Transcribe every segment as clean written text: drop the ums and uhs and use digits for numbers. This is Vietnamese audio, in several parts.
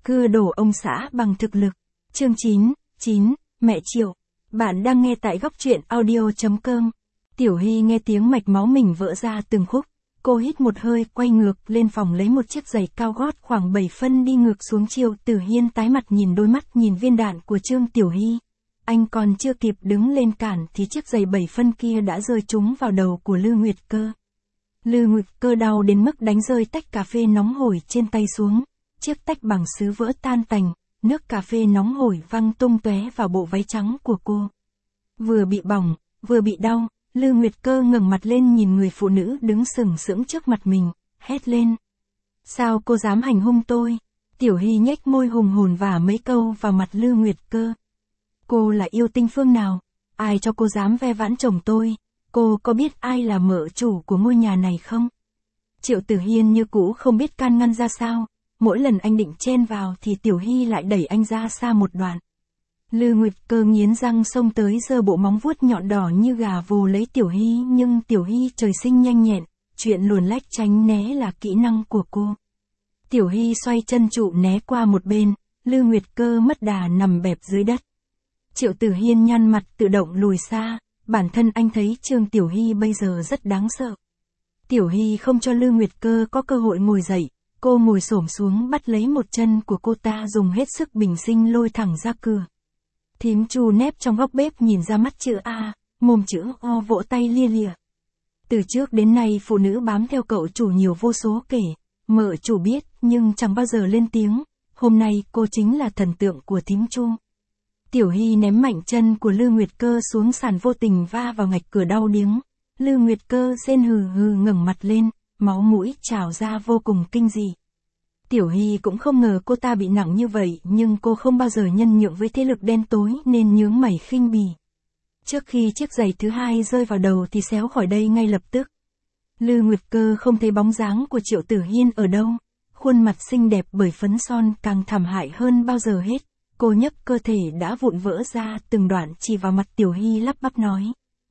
Cưa đổ ông xã bằng thực lực. Chương 9, mẹ Triệu. Bạn đang nghe tại góc truyện audio.com. Tiểu Hy nghe tiếng mạch máu mình vỡ ra từng khúc. Cô hít một hơi, quay ngược lên phòng lấy một chiếc giày cao gót khoảng 7 phân đi ngược xuống. Triệu Tử Hiên tái mặt nhìn đôi mắt nhìn viên đạn của Trương Tiểu Hy. Anh còn chưa kịp đứng lên cản thì chiếc giày 7 phân kia đã rơi trúng vào đầu của Lư Nguyệt Cơ. Lư Nguyệt Cơ đau đến mức đánh rơi tách cà phê nóng hổi trên tay xuống. Chiếc tách bằng sứ vỡ tan tành, nước cà phê nóng hổi văng tung tóe vào bộ váy trắng của cô. Vừa bị bỏng, vừa bị đau, Lư Nguyệt Cơ ngẩng mặt lên nhìn người phụ nữ đứng sừng sững trước mặt mình, hét lên. Sao cô dám hành hung tôi? Tiểu Hy nhếch môi hùng hồn vả mấy câu vào mặt Lư Nguyệt Cơ. Cô là yêu tinh phương nào? Ai cho cô dám ve vãn chồng tôi? Cô có biết ai là mợ chủ của ngôi nhà này không? Triệu Tử Hiên như cũ không biết can ngăn ra sao. Mỗi lần anh định chen vào thì Tiểu Hy lại đẩy anh ra xa một đoạn. Lư Nguyệt Cơ nghiến răng xông tới giơ bộ móng vuốt nhọn đỏ như gà vồ lấy Tiểu Hy, nhưng Tiểu Hy trời sinh nhanh nhẹn, chuyện luồn lách tránh né là kỹ năng của cô. Tiểu Hy xoay chân trụ né qua một bên, Lư Nguyệt Cơ mất đà nằm bẹp dưới đất. Triệu Tử Hiên nhăn mặt tự động lùi xa, bản thân anh thấy Trương Tiểu Hy bây giờ rất đáng sợ. Tiểu Hy không cho Lư Nguyệt Cơ có cơ hội ngồi dậy. Cô ngồi xổm xuống bắt lấy một chân của cô ta dùng hết sức bình sinh lôi thẳng ra cửa. Thím Chu nép trong góc bếp nhìn ra mắt chữ A, mồm chữ O vỗ tay lia lịa. Từ trước đến nay phụ nữ bám theo cậu chủ nhiều vô số kể, mợ chủ biết nhưng chẳng bao giờ lên tiếng, hôm nay cô chính là thần tượng của thím Chu. Tiểu Hy ném mạnh chân của Lư Nguyệt Cơ xuống sàn vô tình va vào ngạch cửa đau điếng. Lư Nguyệt Cơ rên hừ hừ ngẩng mặt lên. Máu mũi trào ra vô cùng kinh dị. Tiểu Hy cũng không ngờ cô ta bị nặng như vậy, nhưng cô không bao giờ nhân nhượng với thế lực đen tối nên nhướng mày khinh bỉ. Trước khi chiếc giày thứ hai rơi vào đầu thì xéo khỏi đây ngay lập tức. Lư Nguyệt Cơ không thấy bóng dáng của Triệu Tử Hiên ở đâu. Khuôn mặt xinh đẹp bởi phấn son càng thảm hại hơn bao giờ hết. Cô nhấc cơ thể đã vụn vỡ ra từng đoạn chỉ vào mặt Tiểu Hy lắp bắp nói.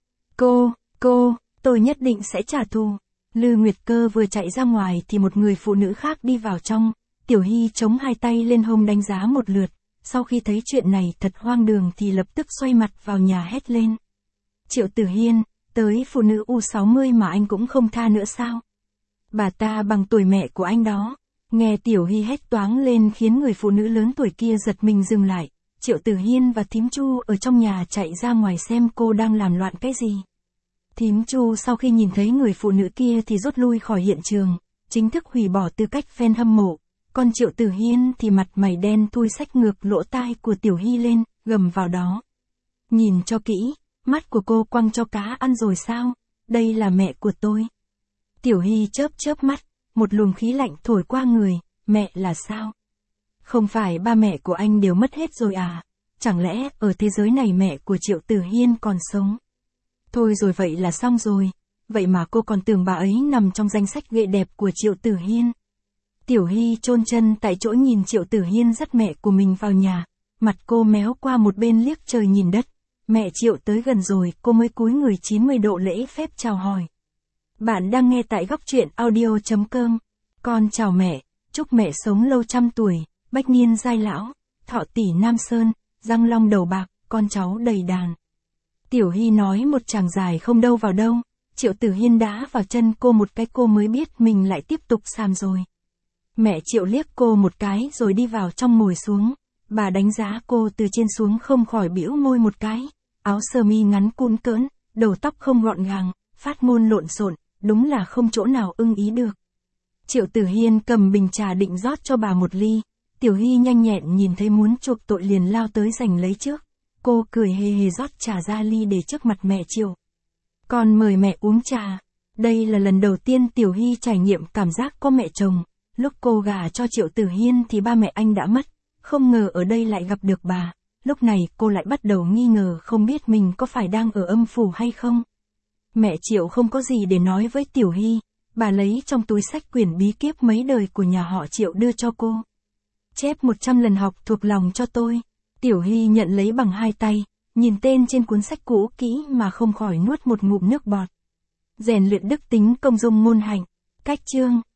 Tôi nhất định sẽ trả thù. Lư Nguyệt Cơ vừa chạy ra ngoài thì một người phụ nữ khác đi vào trong. Tiểu Hy chống hai tay lên hông đánh giá một lượt. Sau khi thấy chuyện này thật hoang đường thì lập tức xoay mặt vào nhà hét lên. Triệu Tử Hiên, tới phụ nữ U60 mà anh cũng không tha nữa sao? Bà ta bằng tuổi mẹ của anh đó. Nghe Tiểu Hy hét toáng lên khiến người phụ nữ lớn tuổi kia giật mình dừng lại. Triệu Tử Hiên và thím Chu ở trong nhà chạy ra ngoài xem cô đang làm loạn cái gì. Thím Chu sau khi nhìn thấy người phụ nữ kia thì rút lui khỏi hiện trường, chính thức hủy bỏ tư cách fan hâm mộ. Còn Triệu Tử Hiên thì mặt mày đen thui xách ngược lỗ tai của Tiểu Hy lên, gầm vào đó. Nhìn cho kỹ, mắt của cô quăng cho cá ăn rồi sao? Đây là mẹ của tôi. Tiểu Hy chớp mắt, một luồng khí lạnh thổi qua người, mẹ là sao? Không phải ba mẹ của anh đều mất hết rồi à? Chẳng lẽ ở thế giới này mẹ của Triệu Tử Hiên còn sống? Thôi rồi vậy là xong rồi, vậy mà cô còn tưởng bà ấy nằm trong danh sách ghệ đẹp của Triệu Tử Hiên. Tiểu Hy chôn chân tại chỗ nhìn Triệu Tử Hiên dắt mẹ của mình vào nhà, mặt cô méo qua một bên liếc trời nhìn đất. Mẹ Triệu tới gần rồi cô mới cúi người 90 độ lễ phép chào hỏi. Bạn đang nghe tại góc truyện audio.com. Con chào mẹ, chúc mẹ sống lâu trăm tuổi, bách niên giai lão, thọ tỷ Nam Sơn, răng long đầu bạc, con cháu đầy đàn. Tiểu Hy nói một tràng dài không đâu vào đâu, Triệu Tử Hiên đá vào chân cô một cái cô mới biết mình lại tiếp tục xàm rồi. Mẹ Triệu liếc cô một cái rồi đi vào trong ngồi xuống, bà đánh giá cô từ trên xuống không khỏi bĩu môi một cái, áo sơ mi ngắn cũn cỡn, đầu tóc không gọn gàng, phát ngôn lộn xộn, đúng là không chỗ nào ưng ý được. Triệu Tử Hiên cầm bình trà định rót cho bà một ly, Tiểu Hy nhanh nhẹn nhìn thấy muốn chuộc tội liền lao tới giành lấy trước. Cô cười hề hề rót trà ra ly để trước mặt mẹ Triệu. Con mời mẹ uống trà. Đây là lần đầu tiên Tiểu Hy trải nghiệm cảm giác có mẹ chồng. Lúc cô gả cho Triệu Tử Hiên thì ba mẹ anh đã mất. Không ngờ ở đây lại gặp được bà. Lúc này cô lại bắt đầu nghi ngờ không biết mình có phải đang ở âm phủ hay không. Mẹ Triệu không có gì để nói với Tiểu Hy. Bà lấy trong túi sách quyển bí kíp mấy đời của nhà họ Triệu đưa cho cô. Chép 100 lần học thuộc lòng cho tôi. Tiểu Hy nhận lấy bằng hai tay, nhìn tên trên cuốn sách cũ kỹ mà không khỏi nuốt một ngụm nước bọt. Rèn luyện đức tính công dung ngôn hạnh. Cách chương